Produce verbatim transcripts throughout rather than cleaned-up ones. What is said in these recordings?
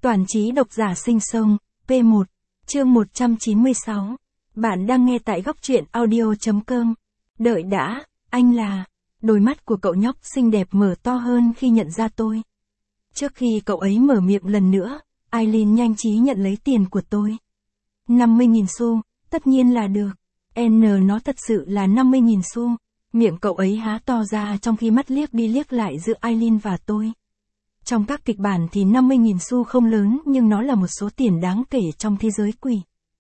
Toàn trí độc giả sinh sông, pê một, chương một trăm chín mươi sáu. Bạn đang nghe tại góc truyện audio chấm com. Đợi đã, anh là... Đôi mắt của cậu nhóc xinh đẹp mở to hơn khi nhận ra tôi. Trước khi cậu ấy mở miệng lần nữa, Aileen nhanh trí nhận lấy tiền của tôi. năm mươi nghìn xu, tất nhiên là được. N nó thật sự là năm mươi nghìn xu. Miệng cậu ấy há to ra trong khi mắt liếc đi liếc lại giữa Aileen và tôi. Trong các kịch bản thì năm mươi nghìn xu không lớn nhưng nó là một số tiền đáng kể trong thế giới quỷ.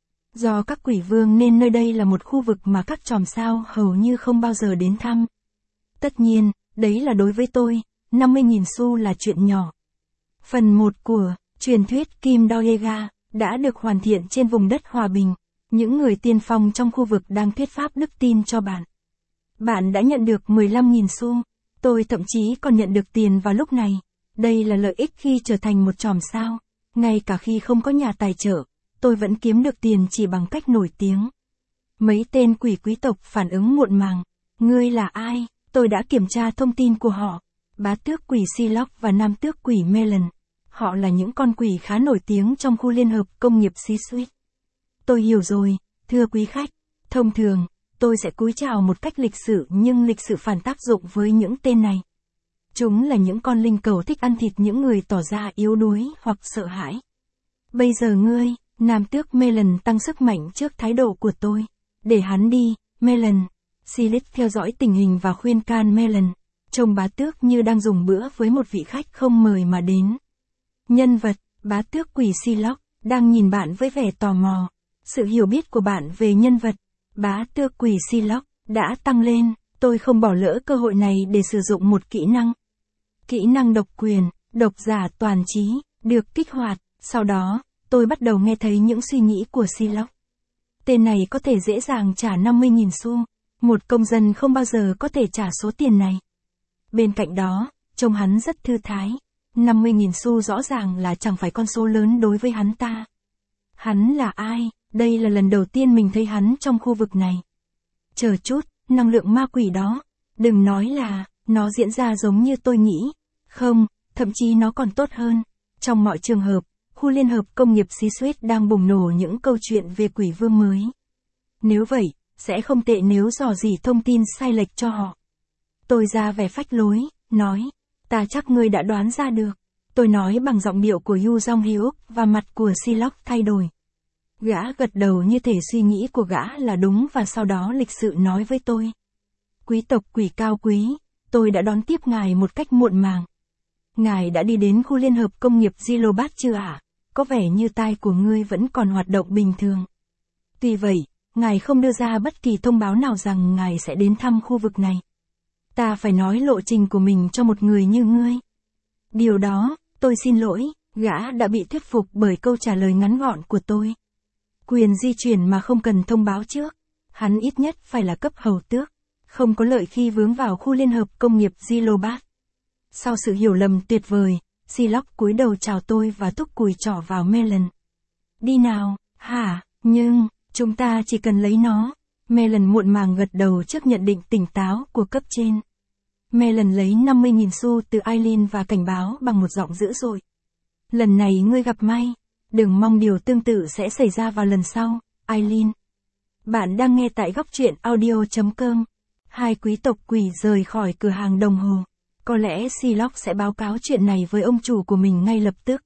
Do các quỷ vương nên nơi đây là một khu vực mà các chòm sao hầu như không bao giờ đến thăm. Tất nhiên, đấy là đối với tôi, năm mươi nghìn xu là chuyện nhỏ. Phần một của truyền thuyết Kim Doega đã được hoàn thiện trên vùng đất hòa bình. Những người tiên phong trong khu vực đang thuyết pháp đức tin cho bạn. Bạn đã nhận được mười lăm nghìn xu, tôi thậm chí còn nhận được tiền vào lúc này. Đây là lợi ích khi trở thành một chòm sao. Ngay cả khi không có nhà tài trợ, tôi vẫn kiếm được tiền chỉ bằng cách nổi tiếng. Mấy tên quỷ quý tộc phản ứng muộn màng. Ngươi là ai? Tôi đã kiểm tra thông tin của họ. Bá tước quỷ Psylocke và nam tước quỷ Melon. Họ là những con quỷ khá nổi tiếng trong khu liên hợp công nghiệp C-Suite. Tôi hiểu rồi, thưa quý khách. Thông thường, tôi sẽ cúi chào một cách lịch sự nhưng lịch sự phản tác dụng với những tên này. Chúng là những con linh cầu thích ăn thịt những người tỏ ra yếu đuối hoặc sợ hãi. Bây giờ ngươi, nam tước Melon tăng sức mạnh trước thái độ của tôi. Để hắn đi, Melon. Silit theo dõi tình hình và khuyên can Melon. Trông bá tước như đang dùng bữa với một vị khách không mời mà đến. Nhân vật, bá tước quỷ Psylocke, đang nhìn bạn với vẻ tò mò. Sự hiểu biết của bạn về nhân vật, bá tước quỷ Psylocke, đã tăng lên. Tôi không bỏ lỡ cơ hội này để sử dụng một kỹ năng. Kỹ năng độc quyền, độc giả toàn trí, được kích hoạt. Sau đó, tôi bắt đầu nghe thấy những suy nghĩ của Psylocke. Tên này có thể dễ dàng trả năm mươi nghìn xu. Một công dân không bao giờ có thể trả số tiền này. Bên cạnh đó, trông hắn rất thư thái. năm mươi nghìn xu rõ ràng là chẳng phải con số lớn đối với hắn ta. Hắn là ai? Đây là lần đầu tiên mình thấy hắn trong khu vực này. Chờ chút, năng lượng ma quỷ đó. Đừng nói là, nó diễn ra giống như tôi nghĩ. Không, thậm chí nó còn tốt hơn. Trong mọi trường hợp, khu liên hợp công nghiệp C-Suite đang bùng nổ những câu chuyện về quỷ vương mới. Nếu vậy, sẽ không tệ nếu dò dỉ thông tin sai lệch cho họ. Tôi ra vẻ phách lối, nói, ta chắc ngươi đã đoán ra được. Tôi nói bằng giọng điệu của Yu Jong-hyuk và mặt của Psylocke thay đổi. Gã gật đầu như thể suy nghĩ của gã là đúng và sau đó lịch sự nói với tôi. Quý tộc quỷ cao quý, tôi đã đón tiếp ngài một cách muộn màng. Ngài đã đi đến khu liên hợp công nghiệp Zilobat chưa ạ? Có vẻ như tai của ngươi vẫn còn hoạt động bình thường. Tuy vậy, ngài không đưa ra bất kỳ thông báo nào rằng ngài sẽ đến thăm khu vực này. Ta phải nói lộ trình của mình cho một người như ngươi. Điều đó, tôi xin lỗi, gã đã bị thuyết phục bởi câu trả lời ngắn gọn của tôi. Quyền di chuyển mà không cần thông báo trước. Hắn ít nhất phải là cấp hầu tước. Không có lợi khi vướng vào khu liên hợp công nghiệp Zilobat. Sau sự hiểu lầm tuyệt vời, Psylocke cúi đầu chào tôi và thúc cùi trỏ vào Melon. Đi nào, hả, nhưng, chúng ta chỉ cần lấy nó. Melon muộn màng gật đầu trước nhận định tỉnh táo của cấp trên. Melon lấy năm mươi nghìn xu từ Aileen và cảnh báo bằng một giọng dữ dội. Lần này ngươi gặp may. Đừng mong điều tương tự sẽ xảy ra vào lần sau, Aileen. Bạn đang nghe tại góc truyện audio chấm com. Hai quý tộc quỷ rời khỏi cửa hàng đồng hồ. Có lẽ Psylocke sẽ báo cáo chuyện này với ông chủ của mình ngay lập tức.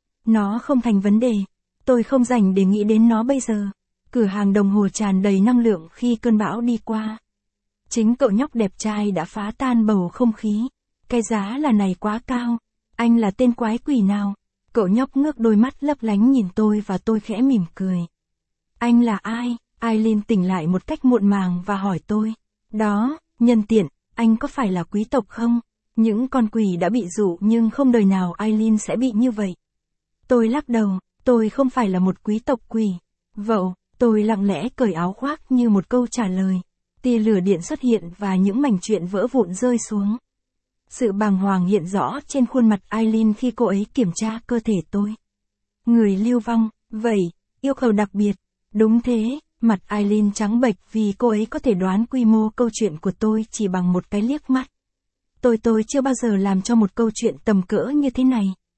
Nó không thành vấn đề. Tôi không rảnh để nghĩ đến nó bây giờ. Cửa hàng đồng hồ tràn đầy năng lượng khi cơn bão đi qua. Chính cậu nhóc đẹp trai đã phá tan bầu không khí. Cái giá là này quá cao. Anh là tên quái quỷ nào? Cậu nhóc ngước đôi mắt lấp lánh nhìn tôi và tôi khẽ mỉm cười. Anh là ai? Aileen tỉnh lại một cách muộn màng và hỏi tôi. Đó, nhân tiện, anh có phải là quý tộc không? Những con quỷ đã bị dụ nhưng không đời nào Aileen sẽ bị như vậy. Tôi lắc đầu, tôi không phải là một quý tộc quỷ. Vậu, tôi lặng lẽ cởi áo khoác như một câu trả lời. Tia lửa điện xuất hiện và những mảnh truyện vỡ vụn rơi xuống. Sự bàng hoàng hiện rõ trên khuôn mặt Aileen khi cô ấy kiểm tra cơ thể tôi. Người lưu vong, vậy, yêu cầu đặc biệt. Đúng thế, mặt Aileen trắng bệch vì cô ấy có thể đoán quy mô câu chuyện của tôi chỉ bằng một cái liếc mắt. Tôi tôi chưa bao giờ làm cho một câu chuyện tầm cỡ như thế này.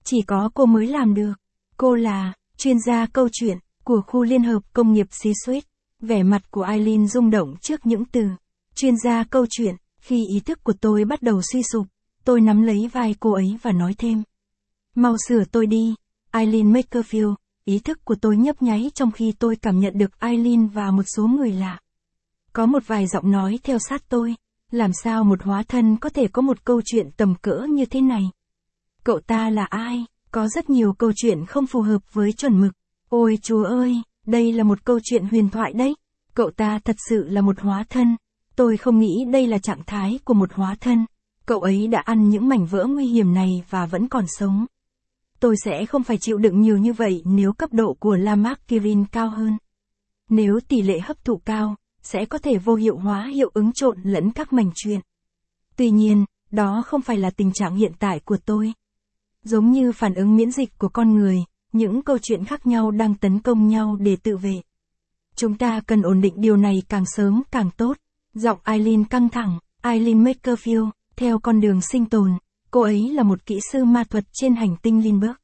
Chỉ có cô mới làm được. Cô là chuyên gia câu chuyện của khu liên hợp công nghiệp C-Suite. Vẻ mặt của Eileen rung động trước những từ chuyên gia câu chuyện. Khi ý thức của tôi bắt đầu suy sụp, tôi nắm lấy vai cô ấy và nói thêm. Mau sửa tôi đi, Eileen Makerfield. Ý thức của tôi nhấp nháy trong khi tôi cảm nhận được Eileen và một số người lạ. Có một vài giọng nói theo sát tôi. Làm sao một hóa thân có thể có một câu chuyện tầm cỡ như thế này? Cậu ta là ai? Có rất nhiều câu chuyện không phù hợp với chuẩn mực. Ôi Chúa ơi, đây là một câu chuyện huyền thoại đấy. Cậu ta thật sự là một hóa thân. Tôi không nghĩ đây là trạng thái của một hóa thân. Cậu ấy đã ăn những mảnh vỡ nguy hiểm này và vẫn còn sống. Tôi sẽ không phải chịu đựng nhiều như vậy nếu cấp độ của Lamarck Kirin cao hơn. Nếu tỷ lệ hấp thụ cao, sẽ có thể vô hiệu hóa hiệu ứng trộn lẫn các mảnh chuyện. Tuy nhiên, đó không phải là tình trạng hiện tại của tôi. Giống như phản ứng miễn dịch của con người, những câu chuyện khác nhau đang tấn công nhau để tự vệ. Chúng ta cần ổn định điều này càng sớm càng tốt. Giọng Eileen căng thẳng. Eileen Makerfield, theo con đường sinh tồn, cô ấy là một kỹ sư ma thuật trên hành tinh Lindbergh.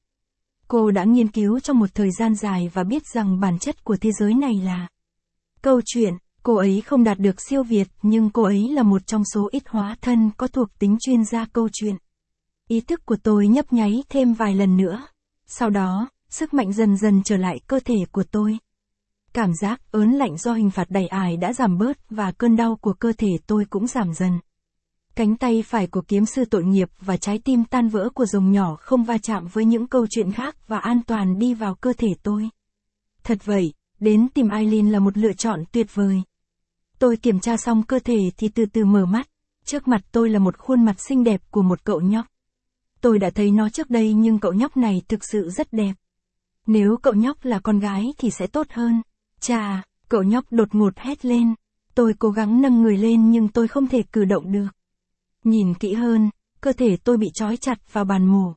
Cô đã nghiên cứu trong một thời gian dài và biết rằng bản chất của thế giới này là câu chuyện. Cô ấy không đạt được siêu việt, nhưng cô ấy là một trong số ít hóa thân có thuộc tính chuyên gia câu chuyện. Ý thức của tôi nhấp nháy thêm vài lần nữa. Sau đó, sức mạnh dần dần trở lại cơ thể của tôi. Cảm giác ớn lạnh do hình phạt đầy ải đã giảm bớt và cơn đau của cơ thể tôi cũng giảm dần. Cánh tay phải của kiếm sư tội nghiệp và trái tim tan vỡ của rồng nhỏ không va chạm với những câu chuyện khác và an toàn đi vào cơ thể tôi. Thật vậy, đến tìm Eileen là một lựa chọn tuyệt vời. Tôi kiểm tra xong cơ thể thì từ từ mở mắt. Trước mặt tôi là một khuôn mặt xinh đẹp của một cậu nhóc. Tôi đã thấy nó trước đây nhưng cậu nhóc này thực sự rất đẹp. Nếu cậu nhóc là con gái thì sẽ tốt hơn. Chà, cậu nhóc đột ngột hét lên. Tôi cố gắng nâng người lên nhưng tôi không thể cử động được. Nhìn kỹ hơn, cơ thể tôi bị trói chặt vào bàn mổ.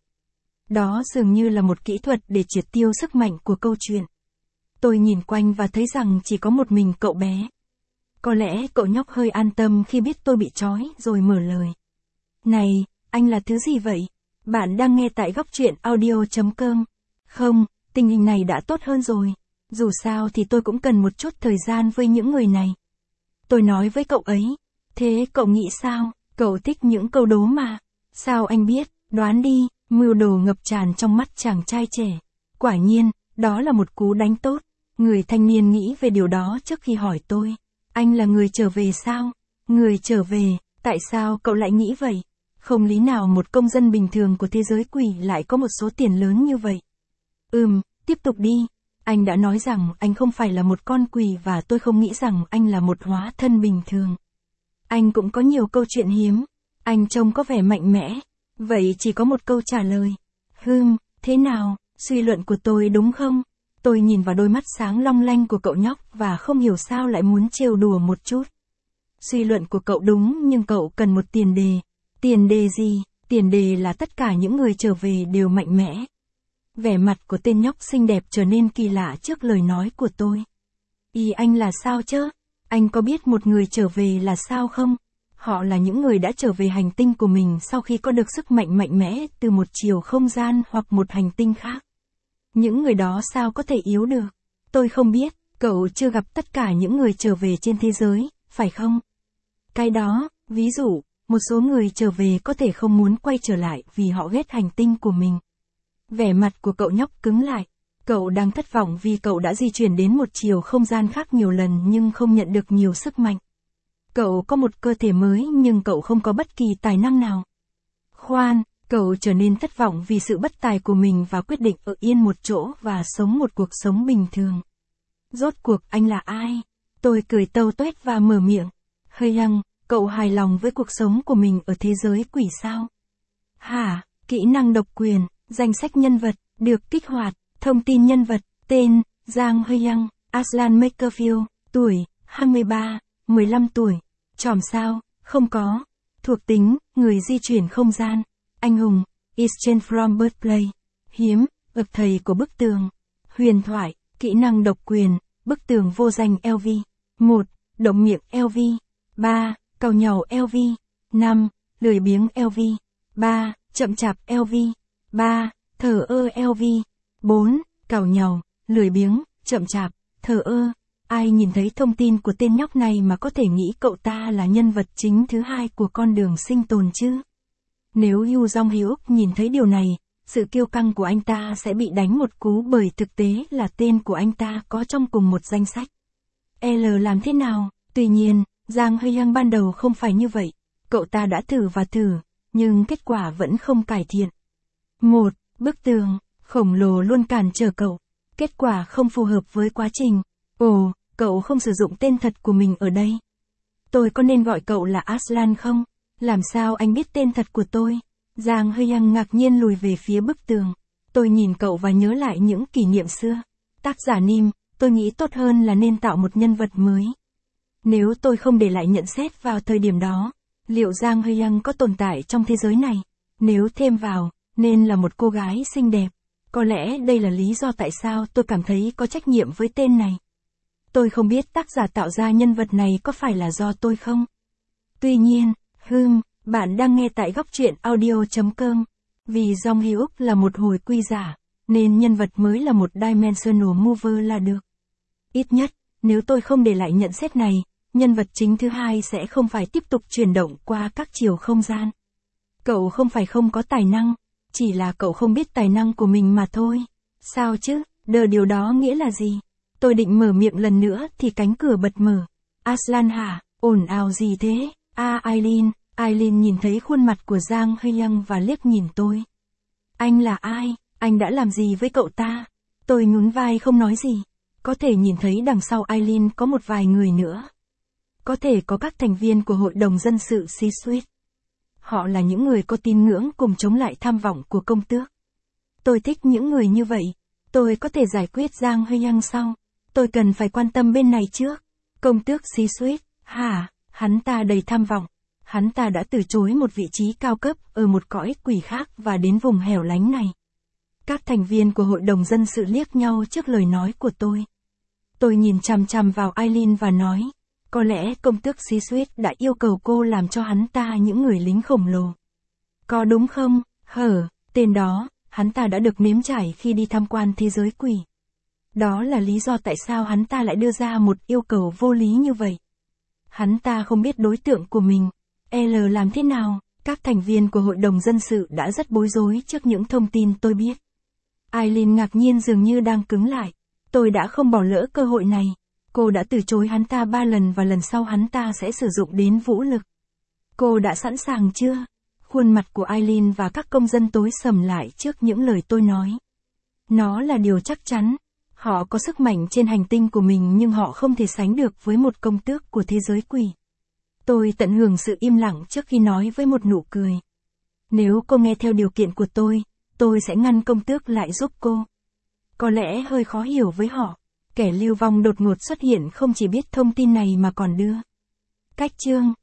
Đó dường như là một kỹ thuật để triệt tiêu sức mạnh của câu chuyện. Tôi nhìn quanh và thấy rằng chỉ có một mình cậu bé. Có lẽ cậu nhóc hơi an tâm khi biết tôi bị trói rồi mở lời. Này, anh là thứ gì vậy? Bạn đang nghe tại góc truyện audio chấm com. Không, tình hình này đã tốt hơn rồi. Dù sao thì tôi cũng cần một chút thời gian với những người này. Tôi nói với cậu ấy. Thế cậu nghĩ sao? Cậu thích những câu đố mà. Sao anh biết? Đoán đi. Mưu đồ ngập tràn trong mắt chàng trai trẻ. Quả nhiên, đó là một cú đánh tốt. Người thanh niên nghĩ về điều đó trước khi hỏi tôi. Anh là người trở về sao? Người trở về, tại sao cậu lại nghĩ vậy? Không lý nào một công dân bình thường của thế giới quỷ lại có một số tiền lớn như vậy. Ừm, tiếp tục đi. Anh đã nói rằng anh không phải là một con quỷ và tôi không nghĩ rằng anh là một hóa thân bình thường. Anh cũng có nhiều câu chuyện hiếm. Anh trông có vẻ mạnh mẽ. Vậy chỉ có một câu trả lời. Hừm, thế nào, suy luận của tôi đúng không? Tôi nhìn vào đôi mắt sáng long lanh của cậu nhóc và không hiểu sao lại muốn trêu đùa một chút. Suy luận của cậu đúng nhưng cậu cần một tiền đề. Tiền đề gì? Tiền đề là tất cả những người trở về đều mạnh mẽ. Vẻ mặt của tên nhóc xinh đẹp trở nên kỳ lạ trước lời nói của tôi. Ý anh là sao chứ? Anh có biết một người trở về là sao không? Họ là những người đã trở về hành tinh của mình sau khi có được sức mạnh mạnh mẽ từ một chiều không gian hoặc một hành tinh khác. Những người đó sao có thể yếu được? Tôi không biết, cậu chưa gặp tất cả những người trở về trên thế giới, phải không? Cái đó, ví dụ, một số người trở về có thể không muốn quay trở lại vì họ ghét hành tinh của mình. Vẻ mặt của cậu nhóc cứng lại. Cậu đang thất vọng vì cậu đã di chuyển đến một chiều không gian khác nhiều lần nhưng không nhận được nhiều sức mạnh. Cậu có một cơ thể mới nhưng cậu không có bất kỳ tài năng nào. Khoan, cậu trở nên thất vọng vì sự bất tài của mình và quyết định ở yên một chỗ và sống một cuộc sống bình thường. Rốt cuộc anh là ai? Tôi cười tâu tuét và mở miệng. Hơi hăng, cậu hài lòng với cuộc sống của mình ở thế giới quỷ sao? Hả, kỹ năng độc quyền, danh sách nhân vật, được kích hoạt, thông tin nhân vật, tên, Giang Hơi Hăng, Aslan Makerfield, tuổi, hai mươi ba, mười lăm tuổi, chòm sao, không có, thuộc tính, người di chuyển không gian, anh hùng, Exchange from Birthplace, hiếm, bậc thầy của bức tường, huyền thoại, kỹ năng độc quyền, bức tường vô danh lờ vê, một, động miệng lờ vê, ba, càu nhàu lờ vê, năm, lười biếng lờ vê, ba, chậm chạp lờ vê, ba, thờ ơ lờ vê. bốn. Càu nhàu, lười biếng, chậm chạp, thờ ơ. Ai nhìn thấy thông tin của tên nhóc này mà có thể nghĩ cậu ta là nhân vật chính thứ hai của con đường sinh tồn chứ? Nếu Yu Jong-hyuk nhìn thấy điều này, sự kiêu căng của anh ta sẽ bị đánh một cú bởi thực tế là tên của anh ta có trong cùng một danh sách. L làm thế nào? Tuy nhiên, Jang Hyung ban đầu không phải như vậy. Cậu ta đã thử và thử, nhưng kết quả vẫn không cải thiện. một. Bức tường, khổng lồ luôn cản trở cậu. Kết quả không phù hợp với quá trình. Ồ, cậu không sử dụng tên thật của mình ở đây. Tôi có nên gọi cậu là Aslan không? Làm sao anh biết tên thật của tôi? Jang Hyung ngạc nhiên lùi về phía bức tường. Tôi nhìn cậu và nhớ lại những kỷ niệm xưa. Tác giả Nim, tôi nghĩ tốt hơn là nên tạo một nhân vật mới. Nếu tôi không để lại nhận xét vào thời điểm đó, liệu Jang Hyung có tồn tại trong thế giới này? Nếu thêm vào, nên là một cô gái xinh đẹp. Có lẽ đây là lý do tại sao tôi cảm thấy có trách nhiệm với tên này. Tôi không biết tác giả tạo ra nhân vật này có phải là do tôi không? Tuy nhiên, hừm, bạn đang nghe tại góc truyện audio chấm com. Vì Jong Hyuk là một hồi quy giả, nên nhân vật mới là một Dimensional Mover là được. Ít nhất, nếu tôi không để lại nhận xét này, nhân vật chính thứ hai sẽ không phải tiếp tục chuyển động qua các chiều không gian. Cậu không phải không có tài năng, chỉ là cậu không biết tài năng của mình mà thôi. Sao chứ, đờ điều đó nghĩa là gì? Tôi định mở miệng lần nữa thì cánh cửa bật mở. Aslan hả, ồn ào gì thế? A à, Aileen, Aileen nhìn thấy khuôn mặt của Jang Hyung và liếc nhìn tôi. Anh là ai? Anh đã làm gì với cậu ta? Tôi nhún vai không nói gì. Có thể nhìn thấy đằng sau Aileen có một vài người nữa. Có thể có các thành viên của Hội đồng Dân sự C-Suite. Họ là những người có tín ngưỡng cùng chống lại tham vọng của công tước. Tôi thích những người như vậy. Tôi có thể giải quyết Jang Hyung sau. Tôi cần phải quan tâm bên này trước. Công tước C-Suite, hả? Hắn ta đầy tham vọng. Hắn ta đã từ chối một vị trí cao cấp ở một cõi quỷ khác và đến vùng hẻo lánh này. Các thành viên của Hội đồng Dân sự liếc nhau trước lời nói của tôi. Tôi nhìn chằm chằm vào Aileen và nói, có lẽ công tước C-Suite đã yêu cầu cô làm cho hắn ta những người lính khổng lồ. Có đúng không? Hở, tên đó, hắn ta đã được nếm trải khi đi tham quan thế giới quỷ. Đó là lý do tại sao hắn ta lại đưa ra một yêu cầu vô lý như vậy. Hắn ta không biết đối tượng của mình. L làm thế nào? Các thành viên của Hội đồng Dân sự đã rất bối rối trước những thông tin tôi biết. Aileen ngạc nhiên dường như đang cứng lại. Tôi đã không bỏ lỡ cơ hội này. Cô đã từ chối hắn ta ba lần và lần sau hắn ta sẽ sử dụng đến vũ lực. Cô đã sẵn sàng chưa? Khuôn mặt của Aileen và các công dân tối sầm lại trước những lời tôi nói. Nó là điều chắc chắn. Họ có sức mạnh trên hành tinh của mình nhưng họ không thể sánh được với một công tước của thế giới quỷ. Tôi tận hưởng sự im lặng trước khi nói với một nụ cười. Nếu cô nghe theo điều kiện của tôi, tôi sẽ ngăn công tước lại giúp cô. Có lẽ hơi khó hiểu với họ. Kẻ lưu vong đột ngột xuất hiện không chỉ biết thông tin này mà còn đưa cách chương.